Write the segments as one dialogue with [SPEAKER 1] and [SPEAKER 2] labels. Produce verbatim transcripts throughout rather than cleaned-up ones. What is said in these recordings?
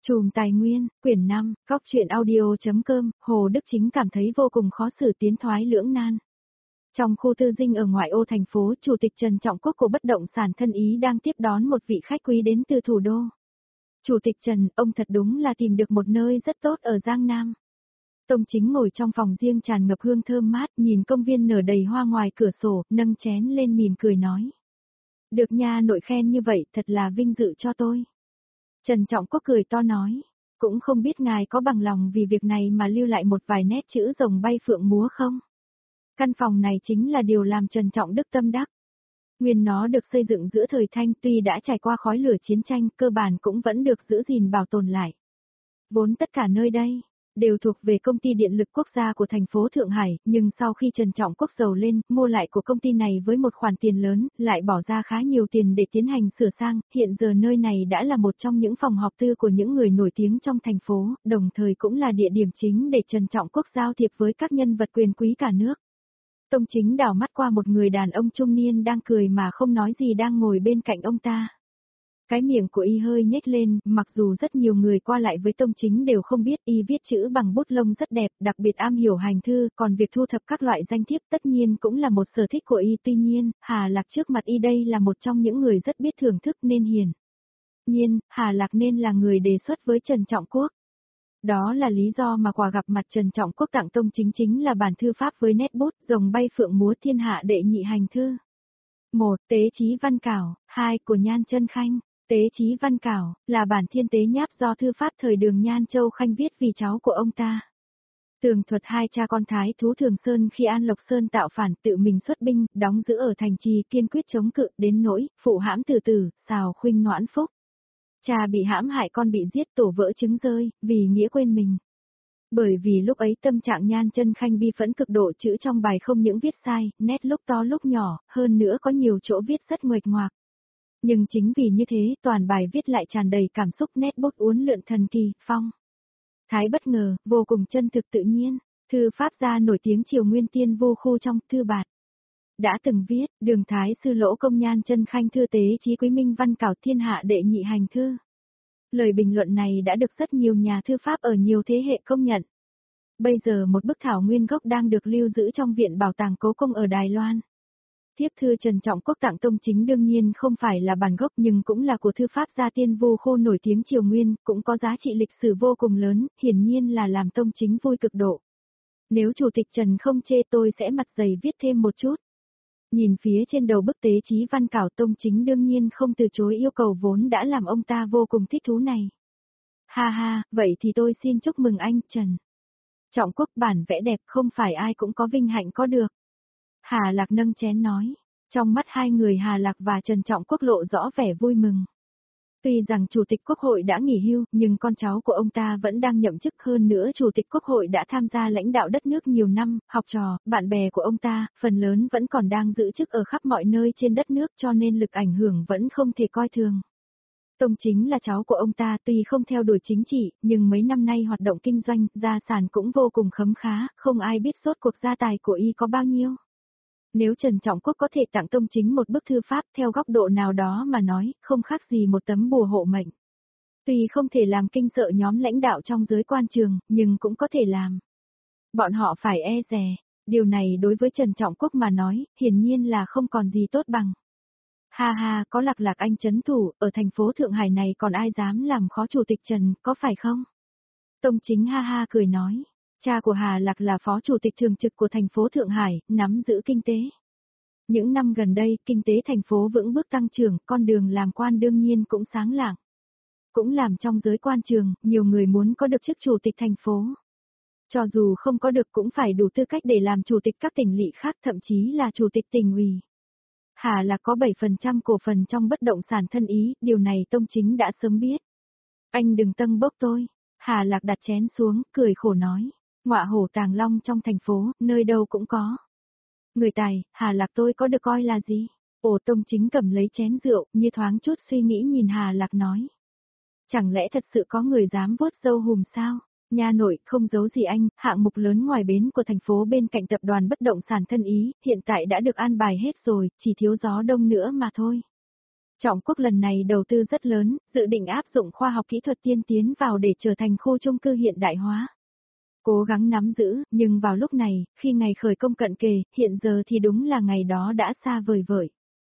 [SPEAKER 1] Chùm tài nguyên, quyển năm, góc truyện audio.com, Hồ Đức Chính cảm thấy vô cùng khó xử tiến thoái lưỡng nan. Trong khu tư dinh ở ngoại ô thành phố, Chủ tịch Trần Trọng Quốc của bất động sản Thân Ý đang tiếp đón một vị khách quý đến từ thủ đô. Chủ tịch Trần, ông thật đúng là tìm được một nơi rất tốt ở Giang Nam. Tông Chính ngồi trong phòng riêng tràn ngập hương thơm mát, nhìn công viên nở đầy hoa ngoài cửa sổ, nâng chén lên mỉm cười nói. Được nha nội khen như vậy, thật là vinh dự cho tôi. Trần Trọng Quốc cười to nói, cũng không biết ngài có bằng lòng vì việc này mà lưu lại một vài nét chữ rồng bay phượng múa không? Căn phòng này chính là điều làm Trần Trọng Đức tâm đắc. Nguyên nó được xây dựng giữa thời Thanh, tuy đã trải qua khói lửa chiến tranh, cơ bản cũng vẫn được giữ gìn bảo tồn lại. Vốn tất cả nơi đây đều thuộc về công ty điện lực quốc gia của thành phố Thượng Hải, nhưng sau khi Trần Trọng Quốc giàu lên, mua lại của công ty này với một khoản tiền lớn, lại bỏ ra khá nhiều tiền để tiến hành sửa sang, hiện giờ nơi này đã là một trong những phòng họp tư của những người nổi tiếng trong thành phố, đồng thời cũng là địa điểm chính để Trần Trọng Quốc giao thiệp với các nhân vật quyền quý cả nước. Tông Chính đảo mắt qua một người đàn ông trung niên đang cười mà không nói gì đang ngồi bên cạnh ông ta. Cái miệng của y hơi nhếch lên, mặc dù rất nhiều người qua lại với Tông Chính đều không biết y viết chữ bằng bút lông rất đẹp, đặc biệt am hiểu hành thư, còn việc thu thập các loại danh thiếp tất nhiên cũng là một sở thích của y. Tuy nhiên, Hà Lạc trước mặt y đây là một trong những người rất biết thưởng thức nên hiển nhiên, Hà Lạc nên là người đề xuất với Trần Trọng Quốc. Đó là lý do mà quà gặp mặt Trần Trọng Quốc tặng Tông Chính chính là bản thư pháp với nét bút rồng bay phượng múa thiên hạ đệ nhị hành thư. một. Tế chí văn cảo, hai. Của Nhan Chân Khanh. Tế chí văn cảo, là bản thiên tế nháp do thư pháp thời Đường Nhan Châu Khanh viết vì cháu của ông ta. Tường thuật hai cha con Thái Thú Thường Sơn khi An Lộc Sơn tạo phản tự mình xuất binh, đóng giữ ở thành trì kiên quyết chống cự đến nỗi, phụ hãm từ từ, xào khuynh noãn phúc. Cha bị hãm hại con bị giết tổ vỡ trứng rơi, vì nghĩa quên mình. Bởi vì lúc ấy tâm trạng Nhan Chân Khanh bi phẫn cực độ, chữ trong bài không những viết sai, nét lúc to lúc nhỏ, hơn nữa có nhiều chỗ viết rất nguệch ngoạc. Nhưng chính vì như thế, toàn bài viết lại tràn đầy cảm xúc, nét bút uốn lượn thần kỳ, phong thái bất ngờ, vô cùng chân thực tự nhiên. Thư pháp gia nổi tiếng Triều Nguyên Tiên Vô Khu trong Thư Bạt đã từng viết, Đường Thái sư Lỗ Công Nhan Chân Khanh thư tế chí quý minh văn cảo thiên hạ đệ nhị hành thư. Lời bình luận này đã được rất nhiều nhà thư pháp ở nhiều thế hệ công nhận. Bây giờ một bức thảo nguyên gốc đang được lưu giữ trong Viện Bảo tàng Cố Cung ở Đài Loan. Thiếp thư Trần Trọng Quốc tặng Tông Chính đương nhiên không phải là bản gốc nhưng cũng là của thư pháp gia Tiên Vu Khô nổi tiếng Triều Nguyên, cũng có giá trị lịch sử vô cùng lớn, hiển nhiên là làm Tông Chính vui cực độ. Nếu Chủ tịch Trần không chê tôi sẽ mặt dày viết thêm một chút. Nhìn phía trên đầu bức tế chí văn cảo, Tông Chính đương nhiên không từ chối yêu cầu vốn đã làm ông ta vô cùng thích thú này. Ha ha, vậy thì tôi xin chúc mừng anh, Trần Trọng Quốc, bản vẽ đẹp không phải ai cũng có vinh hạnh có được. Hà Lạc nâng chén nói, trong mắt hai người Hà Lạc và Trần Trọng Quốc lộ rõ vẻ vui mừng. Tuy rằng Chủ tịch Quốc hội đã nghỉ hưu, nhưng con cháu của ông ta vẫn đang nhậm chức, hơn nữa Chủ tịch Quốc hội đã tham gia lãnh đạo đất nước nhiều năm, học trò, bạn bè của ông ta, phần lớn vẫn còn đang giữ chức ở khắp mọi nơi trên đất nước cho nên lực ảnh hưởng vẫn không thể coi thường. Tông Chính là cháu của ông ta, tuy không theo đuổi chính trị, nhưng mấy năm nay hoạt động kinh doanh, gia sản cũng vô cùng khấm khá, không ai biết sốt cuộc gia tài của y có bao nhiêu. Nếu Trần Trọng Quốc có thể tặng Tông Chính một bức thư pháp theo góc độ nào đó mà nói, không khác gì một tấm bùa hộ mệnh. Tuy không thể làm kinh sợ nhóm lãnh đạo trong giới quan trường, nhưng cũng có thể làm bọn họ phải e dè. Điều này đối với Trần Trọng Quốc mà nói, hiển nhiên là không còn gì tốt bằng. Ha ha, có Lạc Lạc anh trấn thủ, ở thành phố Thượng Hải này còn ai dám làm khó Chủ tịch Trần, có phải không? Tông Chính ha ha cười nói. Cha của Hà Lạc là phó chủ tịch thường trực của thành phố Thượng Hải, nắm giữ kinh tế. Những năm gần đây, kinh tế thành phố vững bước tăng trưởng, con đường làm quan đương nhiên cũng sáng lạng. Cũng làm trong giới quan trường, nhiều người muốn có được chức chủ tịch thành phố. Cho dù không có được cũng phải đủ tư cách để làm chủ tịch các tỉnh lỵ khác, thậm chí là chủ tịch tỉnh ủy. Hà Lạc có bảy phần trăm cổ phần trong bất động sản Thân Ý, điều này Tông Chính đã sớm biết. Anh đừng tâng bốc tôi. Hà Lạc đặt chén xuống, cười khổ nói. Ngọa hổ tàng long trong thành phố, nơi đâu cũng có. Người tài, Hà Lạc tôi có được coi là gì? Ồ, Tông Chính cầm lấy chén rượu, như thoáng chút suy nghĩ nhìn Hà Lạc nói. Chẳng lẽ thật sự có người dám vuốt râu hùm sao? Nha nội, không giấu gì anh, hạng mục lớn ngoài bến của thành phố bên cạnh tập đoàn bất động sản Thân Ý, hiện tại đã được an bài hết rồi, chỉ thiếu gió đông nữa mà thôi. Trọng Quốc lần này đầu tư rất lớn, dự định áp dụng khoa học kỹ thuật tiên tiến vào để trở thành khu chung cư hiện đại hóa. Cố gắng nắm giữ, nhưng vào lúc này, khi ngày khởi công cận kề, hiện giờ thì đúng là ngày đó đã xa vời vợi.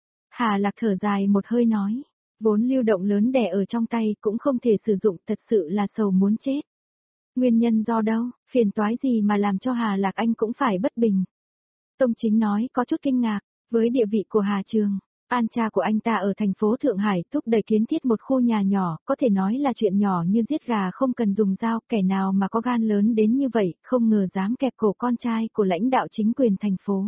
[SPEAKER 1] Hà Lạc thở dài một hơi nói, vốn lưu động lớn đè ở trong tay cũng không thể sử dụng, thật sự là sầu muốn chết. Nguyên nhân do đâu, phiền toái gì mà làm cho Hà Lạc anh cũng phải bất bình. Tông Chính nói có chút kinh ngạc, với địa vị của Hà Trường, An cha của anh ta ở thành phố Thượng Hải thúc đẩy kiến thiết một khu nhà nhỏ, có thể nói là chuyện nhỏ như giết gà không cần dùng dao, kẻ nào mà có gan lớn đến như vậy, không ngờ dám kẹp cổ con trai của lãnh đạo chính quyền thành phố.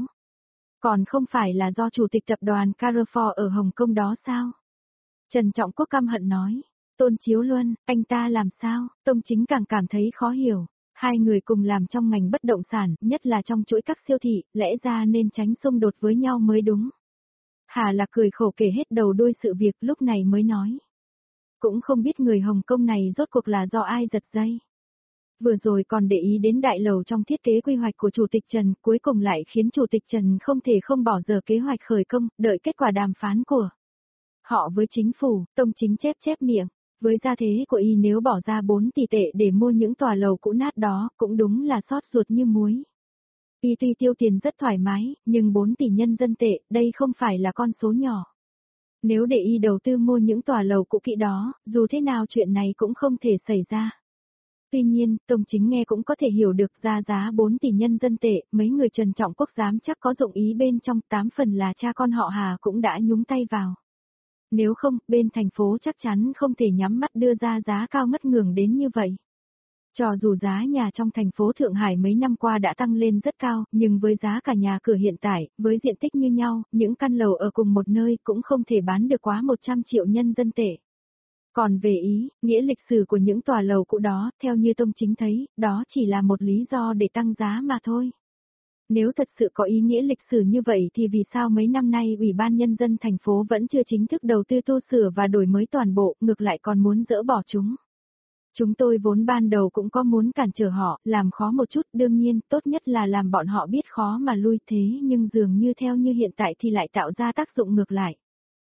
[SPEAKER 1] Còn không phải là do chủ tịch tập đoàn Carrefour ở Hồng Kông đó sao? Trần Trọng Quốc căm hận nói, Tôn Chiếu Luân, anh ta làm sao? Tông Chính càng cảm thấy khó hiểu. Hai người cùng làm trong ngành bất động sản, nhất là trong chuỗi các siêu thị, lẽ ra nên tránh xung đột với nhau mới đúng. Hà Lạc cười khổ kể hết đầu đuôi sự việc, lúc này mới nói. Cũng không biết người Hồng Kông này rốt cuộc là do ai giật dây. Vừa rồi còn để ý đến đại lầu trong thiết kế quy hoạch của Chủ tịch Trần, cuối cùng lại khiến Chủ tịch Trần không thể không bỏ dở kế hoạch khởi công, đợi kết quả đàm phán của họ với chính phủ. Tông Chính chép chép miệng. Với gia thế của y nếu bỏ ra bốn tỷ tệ để mua những tòa lầu cũ nát đó, cũng đúng là xót ruột như muối. Y tuy tiêu tiền rất thoải mái, nhưng bốn tỷ nhân dân tệ, đây không phải là con số nhỏ. Nếu để y đầu tư mua những tòa lầu cũ kỹ đó, dù thế nào chuyện này cũng không thể xảy ra. Tuy nhiên, Tông Chính nghe cũng có thể hiểu được ra giá bốn tỷ nhân dân tệ, mấy người Trần Trọng Quốc dám chắc có dụng ý bên trong, tám phần là cha con họ Hà cũng đã nhúng tay vào. Nếu không, bên thành phố chắc chắn không thể nhắm mắt đưa ra giá cao ngất ngường đến như vậy. Cho dù giá nhà trong thành phố Thượng Hải mấy năm qua đã tăng lên rất cao, nhưng với giá cả nhà cửa hiện tại, với diện tích như nhau, những căn lầu ở cùng một nơi cũng không thể bán được quá một trăm triệu nhân dân tệ. Còn về ý, nghĩa lịch sử của những tòa lầu cũ đó, theo như Tông Chính thấy, đó chỉ là một lý do để tăng giá mà thôi. Nếu thật sự có ý nghĩa lịch sử như vậy thì vì sao mấy năm nay Ủy ban Nhân dân thành phố vẫn chưa chính thức đầu tư tu sửa và đổi mới toàn bộ, ngược lại còn muốn dỡ bỏ chúng. Chúng tôi vốn ban đầu cũng có muốn cản trở họ, làm khó một chút, đương nhiên, tốt nhất là làm bọn họ biết khó mà lui, thế nhưng dường như theo như hiện tại thì lại tạo ra tác dụng ngược lại.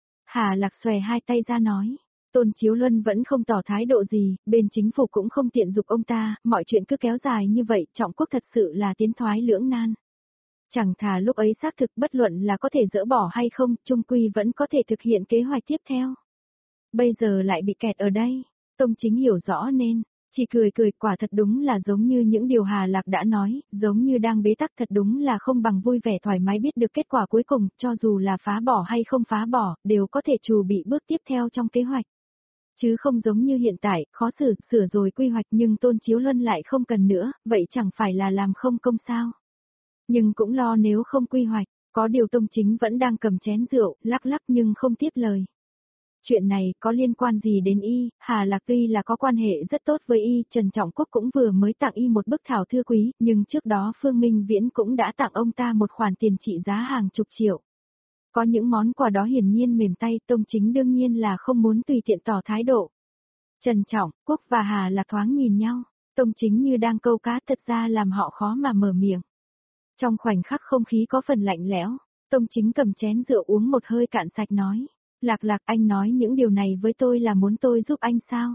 [SPEAKER 1] Hà Lạc xòe hai tay ra nói, Tôn Chiếu Luân vẫn không tỏ thái độ gì, bên chính phủ cũng không tiện giục ông ta, mọi chuyện cứ kéo dài như vậy, Trọng Quốc thật sự là tiến thoái lưỡng nan. Chẳng thà lúc ấy xác thực bất luận là có thể dỡ bỏ hay không, chung quy vẫn có thể thực hiện kế hoạch tiếp theo. Bây giờ lại bị kẹt ở đây, Tông Chính hiểu rõ nên, chỉ cười cười, quả thật đúng là giống như những điều Hà Lạc đã nói, giống như đang bế tắc, thật đúng là không bằng vui vẻ thoải mái biết được kết quả cuối cùng, cho dù là phá bỏ hay không phá bỏ, đều có thể chuẩn bị bước tiếp theo trong kế hoạch. Chứ không giống như hiện tại, khó xử, sửa rồi quy hoạch nhưng Tôn Chiếu Luân lại không cần nữa, vậy chẳng phải là làm không công sao. Nhưng cũng lo nếu không quy hoạch, có điều Tông Chính vẫn đang cầm chén rượu, lắc lắc nhưng không tiếp lời. Chuyện này có liên quan gì đến y, Hà Lạc tuy là có quan hệ rất tốt với y, Trần Trọng Quốc cũng vừa mới tặng y một bức thảo thư quý, nhưng trước đó Phương Minh Viễn cũng đã tặng ông ta một khoản tiền trị giá hàng chục triệu. Có những món quà đó hiển nhiên mềm tay, Tông Chính đương nhiên là không muốn tùy tiện tỏ thái độ. Trần Trọng Quốc và Hà Lạc thoáng nhìn nhau, Tông Chính như đang câu cá, thật ra làm họ khó mà mở miệng. Trong khoảnh khắc không khí có phần lạnh lẽo, Tông Chính cầm chén rượu uống một hơi cạn sạch nói, Lạc Lạc, anh nói những điều này với tôi là muốn tôi giúp anh sao?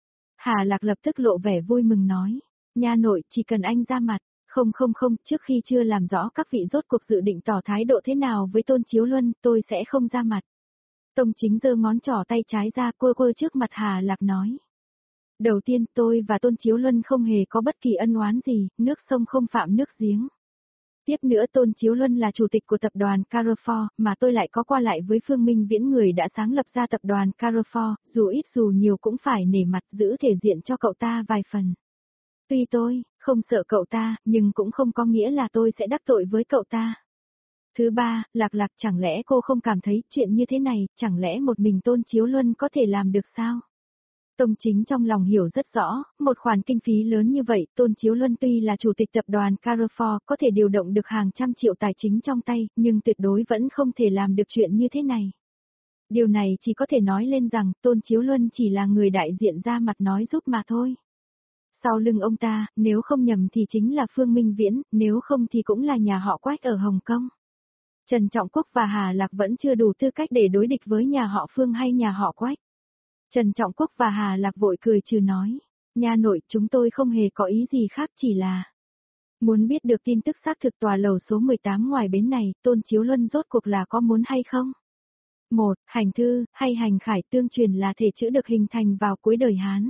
[SPEAKER 1] Hà Lạc lập tức lộ vẻ vui mừng nói, nha nội, chỉ cần anh ra mặt. Không không không, trước khi chưa làm rõ các vị rốt cuộc dự định tỏ thái độ thế nào với Tôn Chiếu Luân, tôi sẽ không ra mặt. Tông Chính giơ ngón trỏ tay trái ra, quơ quơ trước mặt Hà Lạc nói. Đầu tiên, tôi và Tôn Chiếu Luân không hề có bất kỳ ân oán gì, nước sông không phạm nước giếng. Tiếp nữa, Tôn Chiếu Luân là chủ tịch của tập đoàn Carrefour, mà tôi lại có qua lại với Phương Minh Viễn, người đã sáng lập ra tập đoàn Carrefour, dù ít dù nhiều cũng phải nể mặt, giữ thể diện cho cậu ta vài phần. Tuy tôi không sợ cậu ta, nhưng cũng không có nghĩa là tôi sẽ đắc tội với cậu ta. Thứ ba, Lạc Lạc, chẳng lẽ cô không cảm thấy chuyện như thế này, chẳng lẽ một mình Tôn Chiếu Luân có thể làm được sao? Tông Chính trong lòng hiểu rất rõ, một khoản kinh phí lớn như vậy, Tôn Chiếu Luân tuy là chủ tịch tập đoàn Carrefour có thể điều động được hàng trăm triệu tài chính trong tay, nhưng tuyệt đối vẫn không thể làm được chuyện như thế này. Điều này chỉ có thể nói lên rằng Tôn Chiếu Luân chỉ là người đại diện ra mặt nói giúp mà thôi. Sau lưng ông ta, nếu không nhầm thì chính là Phương Minh Viễn, nếu không thì cũng là nhà họ Quách ở Hồng Kông. Trần Trọng Quốc và Hà Lạc vẫn chưa đủ tư cách để đối địch với nhà họ Phương hay nhà họ Quách. Trần Trọng Quốc và Hà Lạc vội cười trừ nói, nha nội, chúng tôi không hề có ý gì khác, chỉ là muốn biết được tin tức xác thực tòa lầu số mười tám ngoài bến này, Tôn Chiếu Luân rốt cuộc là có muốn hay không? Một, hành thư, hay hành khải tương truyền là thể chữ được hình thành vào cuối đời Hán.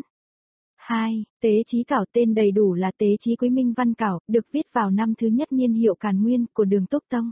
[SPEAKER 1] Hai, Tế Chí Cảo tên đầy đủ là Tế Chí Quý Minh Văn Cảo, được viết vào năm thứ nhất niên hiệu Càn Nguyên của Đường Túc Tông.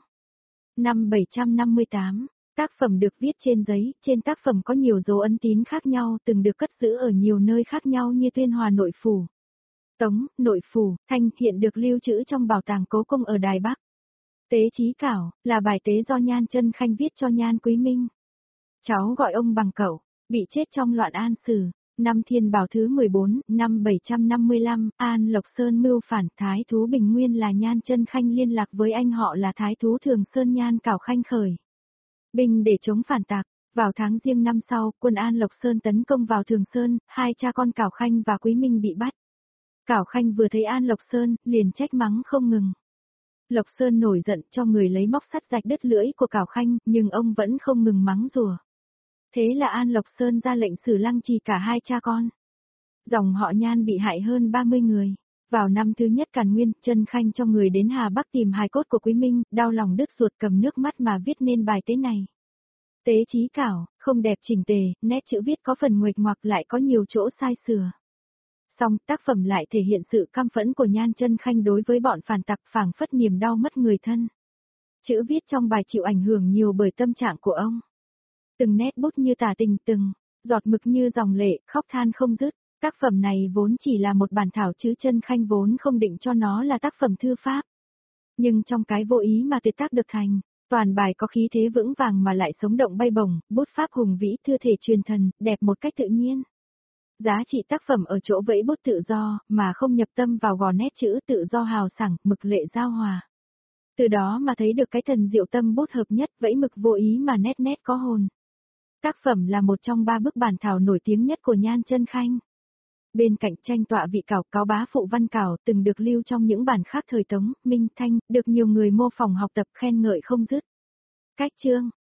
[SPEAKER 1] Năm bảy trăm năm mươi tám, tác phẩm được viết trên giấy, trên tác phẩm có nhiều dấu ấn tín khác nhau từng được cất giữ ở nhiều nơi khác nhau như Tuyên Hòa Nội Phủ, Tống, Nội Phủ, Thanh hiện được lưu trữ trong bảo tàng Cố Cung ở Đài Bắc. Tế Chí Cảo, là bài tế do Nhan Chân Khanh viết cho Nhan Quý Minh. Cháu gọi ông bằng cậu, bị chết trong loạn An Sử. Năm Thiên Bảo thứ mười bốn, năm bảy trăm năm mươi lăm, An Lộc Sơn mưu phản, Thái thú Bình Nguyên là Nhan Chân Khanh liên lạc với anh họ là Thái thú Thường Sơn Nhan Cảo Khanh khởi binh để chống phản tặc. Vào tháng Giêng năm sau, quân An Lộc Sơn tấn công vào Thường Sơn, hai cha con Cảo Khanh và Quý Minh bị bắt. Cảo Khanh vừa thấy An Lộc Sơn, liền trách mắng không ngừng. Lộc Sơn nổi giận cho người lấy móc sắt rạch đứt lưỡi của Cảo Khanh, nhưng ông vẫn không ngừng mắng rủa. Thế là An Lộc Sơn ra lệnh xử lăng trì cả hai cha con. Dòng họ Nhan bị hại hơn ba mươi người. Vào năm thứ nhất Càn Nguyên, Chân Khanh cho người đến Hà Bắc tìm hài cốt của Quý Minh, đau lòng đứt ruột cầm nước mắt mà viết nên bài tế này. Tế Chí Cảo, không đẹp chỉnh tề, nét chữ viết có phần nguệch ngoạc lại có nhiều chỗ sai sửa. Song tác phẩm lại thể hiện sự căm phẫn của Nhan Chân Khanh đối với bọn phản tặc, phảng phất niềm đau mất người thân. Chữ viết trong bài chịu ảnh hưởng nhiều bởi tâm trạng của ông. Từng nét bút như tả tình, từng giọt mực như dòng lệ, khóc than không dứt. Tác phẩm này vốn chỉ là một bản thảo chứ Chân Khanh vốn không định cho nó là tác phẩm thư pháp. Nhưng trong cái vô ý mà tuyệt tác được thành, toàn bài có khí thế vững vàng mà lại sống động bay bổng, bút pháp hùng vĩ thư thể truyền thần, đẹp một cách tự nhiên. Giá trị tác phẩm ở chỗ vẫy bút tự do, mà không nhập tâm vào gò nét chữ tự do hào sảng, mực lệ giao hòa. Từ đó mà thấy được cái thần diệu tâm bút hợp nhất, vẫy mực vô ý mà nét nét có hồn. Tác phẩm là một trong ba bức bản thảo nổi tiếng nhất của Nhan Chân Khanh. Bên cạnh tranh tọa vị Cảo, Cáo Bá Phụ Văn Cảo từng được lưu trong những bản khác thời Tống, Minh, Thanh, được nhiều người mô phỏng học tập khen ngợi không dứt. Cách chương